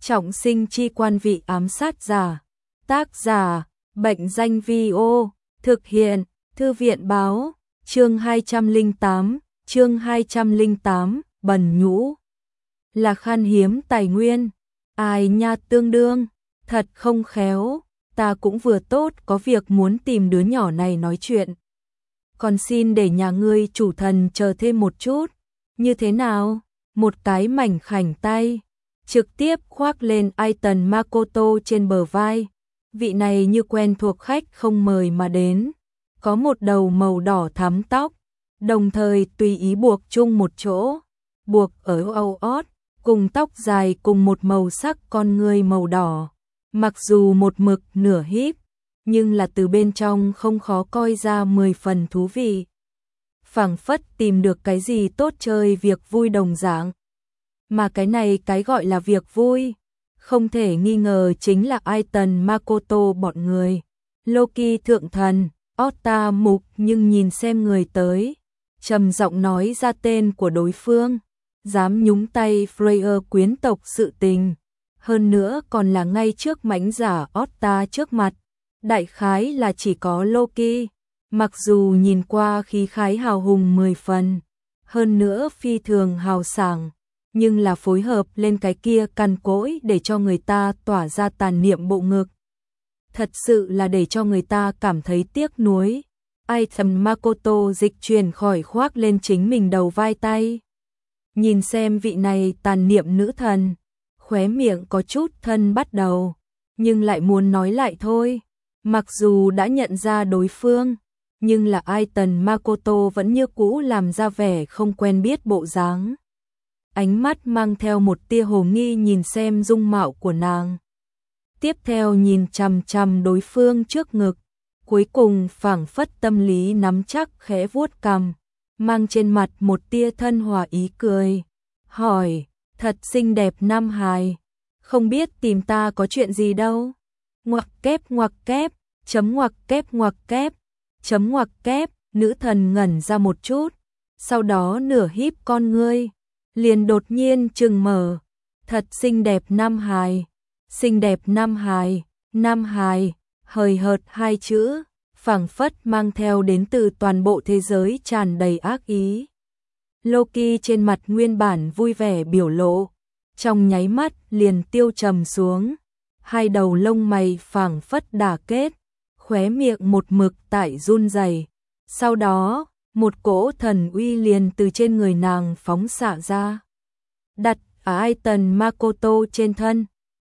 Trọng sinh chi quan vị ám sát giả. Tác giả, Bệnh danh Vi-ô. Thực hiện, Thư viện báo. Chương 208, Bần Nhũ. Là khan hiếm tài nguyên. Ai nha tương đương, thật không khéo, ta cũng vừa tốt có việc muốn tìm đứa nhỏ này nói chuyện. Còn xin để nhà ngươi chủ thần chờ thêm một chút. Như thế nào? Một cái mảnh khảnh tay trực tiếp khoác lên Aiton Makoto trên bờ vai. Vị này như quen thuộc khách không mời mà đến. Có một đầu màu đỏ thắm tóc, đồng thời tùy ý buộc chung một chỗ, buộc ở âu ót, cùng tóc dài cùng một màu sắc con ngươi màu đỏ. Mặc dù một mực nửa híp, nhưng là từ bên trong không khó coi ra 10 phần thú vị. Phảng phất tìm được cái gì tốt chơi việc vui đồng dạng. Mà cái này cái gọi là việc vui, không thể nghi ngờ chính là Aiton Makoto bọn người. Loki thượng thần, Otta mục nhưng nhìn xem người tới, trầm giọng nói ra tên của đối phương, dám nhúng tay Freyr quyến tộc sự tình, hơn nữa còn là ngay trước mãnh giả Otta trước mặt, đại khái là chỉ có Loki, mặc dù nhìn qua khí khái hào hùng 10 phần, hơn nữa phi thường hào sảng, nhưng là phối hợp lên cái kia cằn cỗi để cho người ta tỏa ra tàn niệm bộ ngực. Thật sự là để cho người ta cảm thấy tiếc nuối. Aiton Makoto dịch chuyển khỏi khoác lên chính mình đầu vai tay. Nhìn xem vị này tàn niệm nữ thần, khóe miệng có chút thân bắt đầu, nhưng lại muốn nói lại thôi. Mặc dù đã nhận ra đối phương, nhưng là Aiton Makoto vẫn như cũ làm ra vẻ không quen biết bộ dáng. Ánh mắt mang theo một tia hồ nghi nhìn xem dung mạo của nàng. Tiếp theo nhìn chằm chằm đối phương trước ngực, cuối cùng phảng phất tâm lý nắm chắc khẽ vuốt cằm, mang trên mặt một tia thân hòa ý cười, hỏi, thật xinh đẹp nam hài, không biết tìm ta có chuyện gì đâu. Ngoặc kép, chấm ngoặc kép, chấm ngoặc kép, nữ thần ngẩn ra một chút, sau đó nửa híp con ngươi, liền đột nhiên trừng mở, thật xinh đẹp nam hài. Xinh đẹp nam hài, hời hợt hai chữ, phảng phất mang theo đến từ toàn bộ thế giới tràn đầy ác ý. Loki trên mặt nguyên bản vui vẻ biểu lộ, trong nháy mắt liền tiêu trầm xuống, hai đầu lông mày phảng phất đả kết, khóe miệng một mực tại run rẩy. Sau đó, một cỗ thần uy liền từ trên người nàng phóng xạ ra, đặt ở Aiton Makoto trên thân.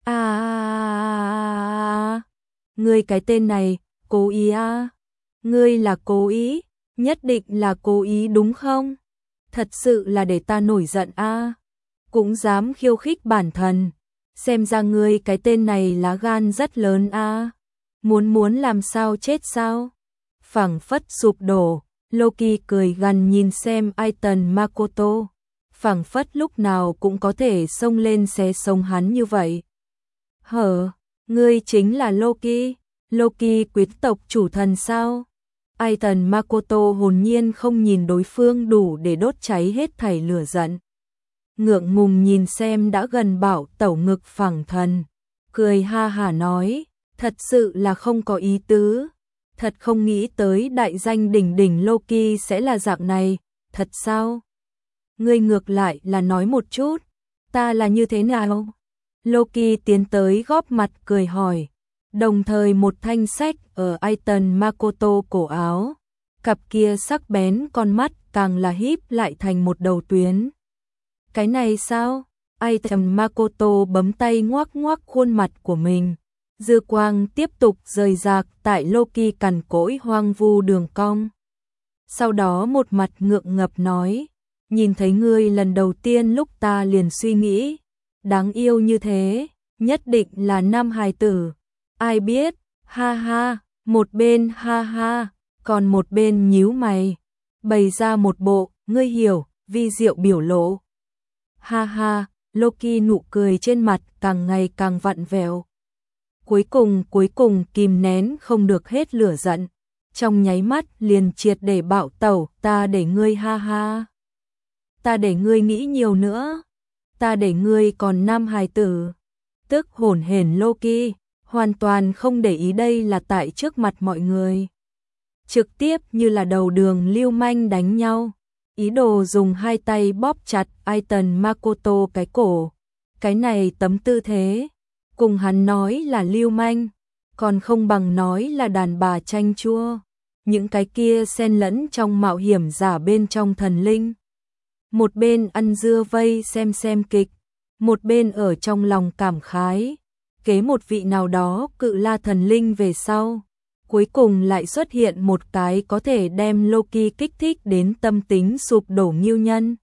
Ngươi cái tên này, cố ý à? Ngươi là cố ý, nhất định là cố ý đúng không? Thật sự là để ta nổi giận à? Cũng dám khiêu khích bản thần, xem ra ngươi cái tên này lá gan rất lớn à? Muốn làm sao chết sao? Phảng phất sụp đổ, Loki cười gằn nhìn xem Aiton Makoto, phảng phất lúc nào cũng có thể xông lên xé sống hắn như vậy. Hở, ngươi chính là Loki quyến tộc chủ thần sao? Aiton Makoto hồn nhiên không nhìn đối phương đủ để đốt cháy hết thảy lửa giận. Ngượng ngùng nhìn xem đã gần bảo tẩu ngực phẳng thần, cười ha hả nói, thật sự là không có ý tứ, thật không nghĩ tới đại danh đỉnh đỉnh Loki sẽ là dạng này, thật sao? Ngươi ngược lại là nói một chút, ta là như thế nào? Loki tiến tới góp mặt cười hỏi, đồng thời một thanh sách ở Aiton Makoto cổ áo, cặp kia sắc bén con mắt càng là híp lại thành một đầu tuyến. Cái này sao? Aiton Makoto bấm tay ngoắc ngoắc khuôn mặt của mình, dư quang tiếp tục rời rạc tại Loki cằn cỗi hoang vu đường cong. Sau đó một mặt ngượng ngập nói, nhìn thấy ngươi lần đầu tiên lúc ta liền suy nghĩ, đáng yêu như thế, nhất định là nam hài tử. Ai biết, ha ha, một bên ha ha, còn một bên nhíu mày, bày ra một bộ, ngươi hiểu, vi diệu biểu lộ. Ha ha, Loki nụ cười trên mặt càng ngày càng vặn vẹo. Cuối cùng kìm nén không được hết lửa giận, trong nháy mắt liền triệt để bạo tẩu, ta để ngươi ha ha. Ta để ngươi nghĩ nhiều nữa. Ta để ngươi còn nam hài tử. Tức hổn hển Loki, hoàn toàn không để ý đây là tại trước mặt mọi người. Trực tiếp như là đầu đường lưu manh đánh nhau, ý đồ dùng hai tay bóp chặt Aiton Makoto cái cổ. Cái này tấm tư thế, cùng hắn nói là lưu manh, còn không bằng nói là đàn bà chanh chua. Những cái kia xen lẫn trong mạo hiểm giả bên trong thần linh. Một bên ăn dưa vây xem kịch, một bên ở trong lòng cảm khái, kế một vị nào đó cự la thần linh về sau. Cuối cùng lại xuất hiện một cái có thể đem Loki kích thích đến tâm tính sụp đổ nghiêu nhân.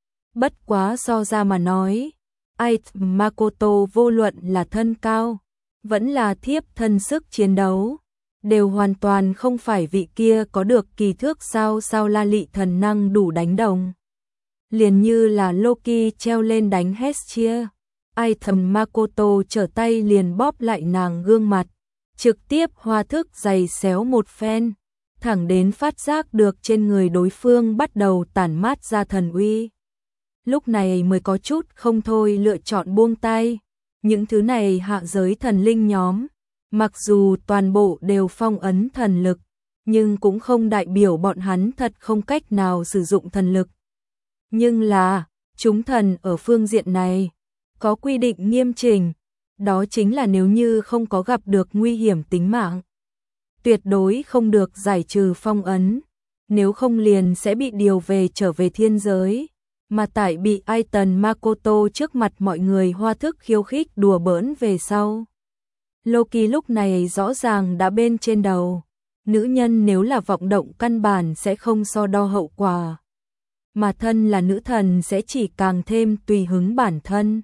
Bất quá so ra mà nói, Aiton Makoto vô luận là thân cao, vẫn là thiếp thân sức chiến đấu, đều hoàn toàn không phải vị kia có được kỳ thước sao la lị thần năng đủ đánh đồng. Liền như là Loki treo lên đánh Hestia, Aiton Makoto trở tay liền bóp lại nàng gương mặt, trực tiếp hoa thức giày xéo một phen, thẳng đến phát giác được trên người đối phương bắt đầu tản mát ra thần uy. Lúc này mới có chút không thôi lựa chọn buông tay. Những thứ này hạ giới thần linh nhóm, mặc dù toàn bộ đều phong ấn thần lực, nhưng cũng không đại biểu bọn hắn thật không cách nào sử dụng thần lực. Nhưng là, chúng thần ở phương diện này, có quy định nghiêm chỉnh, đó chính là nếu như không có gặp được nguy hiểm tính mạng, tuyệt đối không được giải trừ phong ấn, nếu không liền sẽ bị điều về trở về thiên giới. Mà tại bị Aiton Makoto trước mặt mọi người hoa thức khiêu khích đùa bỡn về sau. Loki lúc này rõ ràng đã bên trên đầu, nữ nhân nếu là vọng động căn bản sẽ không so đo hậu quả. Mà thân là nữ thần sẽ chỉ càng thêm tùy hứng bản thân.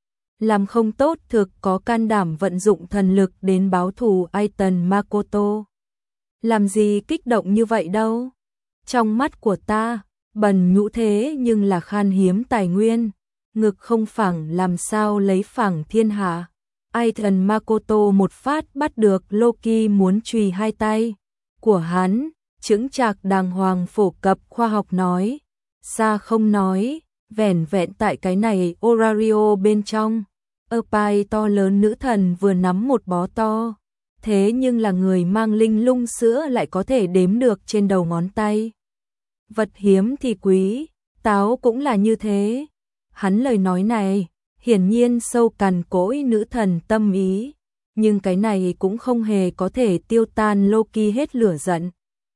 Làm không tốt thực có can đảm vận dụng thần lực đến báo thù Aiton Makoto. Làm gì kích động như vậy đâu. Trong mắt của ta, bần nhũ thế nhưng là khan hiếm tài nguyên, ngực không phẳng làm sao lấy phẳng thiên hạ. Aiton Makoto một phát bắt được Loki muốn chùy hai tay của hắn, chững chạc đàng hoàng phổ cập khoa học nói, xa không nói, vẻn vẹn tại cái này Orario bên trong, pai to lớn nữ thần vừa nắm một bó to, thế nhưng là người mang linh lung sữa lại có thể đếm được trên đầu ngón tay. Vật hiếm thì quý, táo cũng là như thế. Hắn lời nói này, hiển nhiên sâu cằn cỗi nữ thần tâm ý, nhưng cái này cũng không hề có thể tiêu tan Loki hết lửa giận.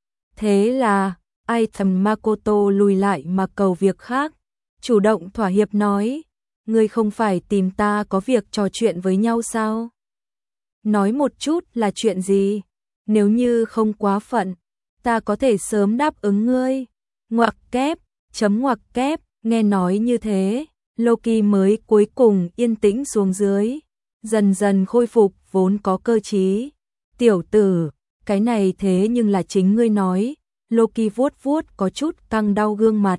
Thế là, Aiton Makoto lùi lại mà cầu việc khác, chủ động thỏa hiệp nói, ngươi không phải tìm ta có việc trò chuyện với nhau sao? Nói một chút là chuyện gì? Nếu như không quá phận, ta có thể sớm đáp ứng ngươi. Ngoặc kép, chấm ngoặc kép, nghe nói như thế, Loki mới cuối cùng yên tĩnh xuống dưới, dần dần khôi phục vốn có cơ trí. Tiểu tử, cái này thế nhưng là chính ngươi nói. Loki vuốt vuốt có chút căng đau gương mặt.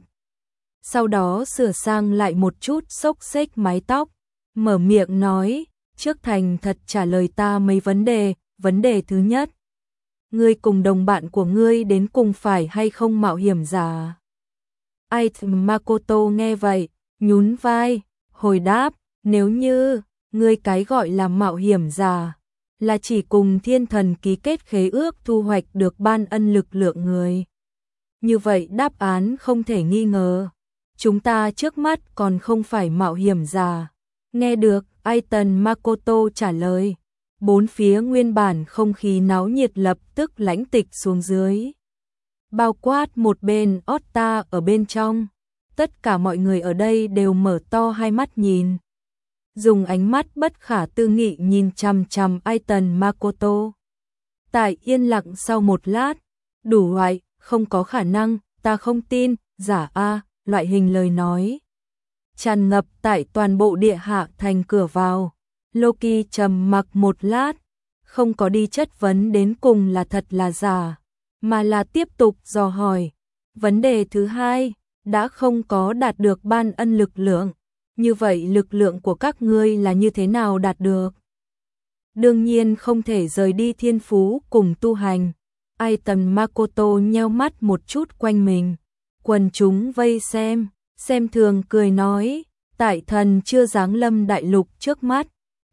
Sau đó sửa sang lại một chút xốc xếch mái tóc, mở miệng nói, trước thành thật trả lời ta mấy vấn đề. Vấn đề thứ nhất, ngươi cùng đồng bạn của ngươi đến cùng phải hay không mạo hiểm giả? Aiton Makoto nghe vậy, nhún vai, hồi đáp, nếu như ngươi cái gọi là mạo hiểm giả là chỉ cùng thiên thần ký kết khế ước thu hoạch được ban ân lực lượng người. Như vậy đáp án không thể nghi ngờ, chúng ta trước mắt còn không phải mạo hiểm giả. Nghe được Aiton Makoto trả lời, bốn phía nguyên bản không khí náo nhiệt lập tức lãnh tịch xuống dưới. Bao quát một bên Otta ở bên trong, tất cả mọi người ở đây đều mở to hai mắt nhìn. Dùng ánh mắt bất khả tư nghị nhìn chằm chằm Aiton Makoto. Tại yên lặng sau một lát, đủ loại, không có khả năng, ta không tin, giả a, loại hình lời nói tràn ngập tại toàn bộ địa hạ thành cửa vào. Loki trầm mặc một lát, không có đi chất vấn đến cùng là thật là giả, mà là tiếp tục dò hỏi. Vấn đề thứ hai, đã không có đạt được ban ân lực lượng, như vậy lực lượng của các ngươi là như thế nào đạt được? Đương nhiên không thể rời đi thiên phú cùng tu hành. Aiton Makoto nheo mắt một chút quanh mình, quần chúng vây xem thường cười nói, tại thần chưa giáng lâm đại lục trước mắt,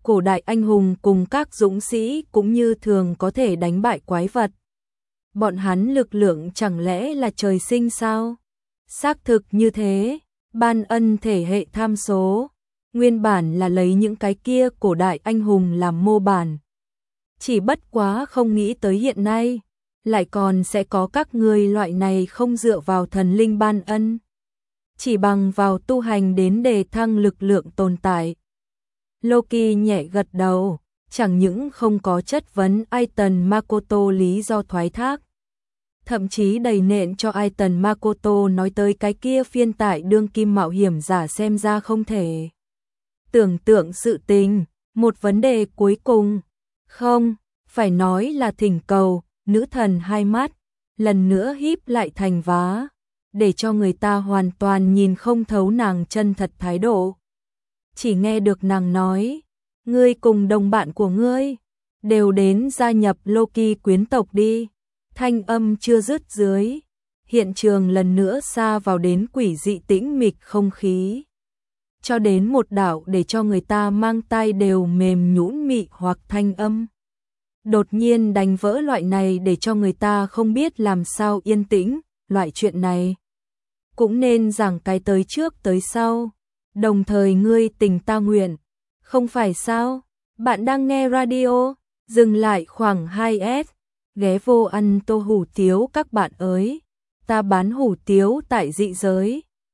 cổ đại anh hùng cùng các dũng sĩ cũng như thường có thể đánh bại quái vật. Bọn hắn lực lượng chẳng lẽ là trời sinh sao? Xác thực như thế, ban ân thể hệ tham số, nguyên bản là lấy những cái kia cổ đại anh hùng làm mô bản. Chỉ bất quá không nghĩ tới hiện nay, lại còn sẽ có các người loại này không dựa vào thần linh ban ân. Chỉ bằng vào tu hành đến đề thăng lực lượng tồn tại. Loki nhẹ gật đầu, chẳng những không có chất vấn Aiton Makoto lý do thoái thác. Thậm chí đầy nện cho Aiton Makoto nói tới cái kia phiên tại đương kim mạo hiểm giả xem ra không thể. Tưởng tượng sự tình, một vấn đề cuối cùng. Không, phải nói là thỉnh cầu, nữ thần hai mắt, lần nữa híp lại thành vá, để cho người ta hoàn toàn nhìn không thấu nàng chân thật thái độ. Chỉ nghe được nàng nói, ngươi cùng đồng bạn của ngươi, đều đến gia nhập Loki quyến tộc đi. Thanh âm chưa dứt dưới, hiện trường lần nữa sa vào đến quỷ dị tĩnh mịch không khí. Cho đến một đạo để cho người ta mang tai đều mềm nhũn mị hoặc thanh âm. Đột nhiên đánh vỡ loại này để cho người ta không biết làm sao yên tĩnh, loại chuyện này. Cũng nên giảng cái tới trước tới sau, đồng thời ngươi tình ta nguyện, không phải sao? Bạn đang nghe radio, dừng lại khoảng 2S, ghé vô ăn tô hủ tiếu các bạn ơi, ta bán hủ tiếu tại dị giới.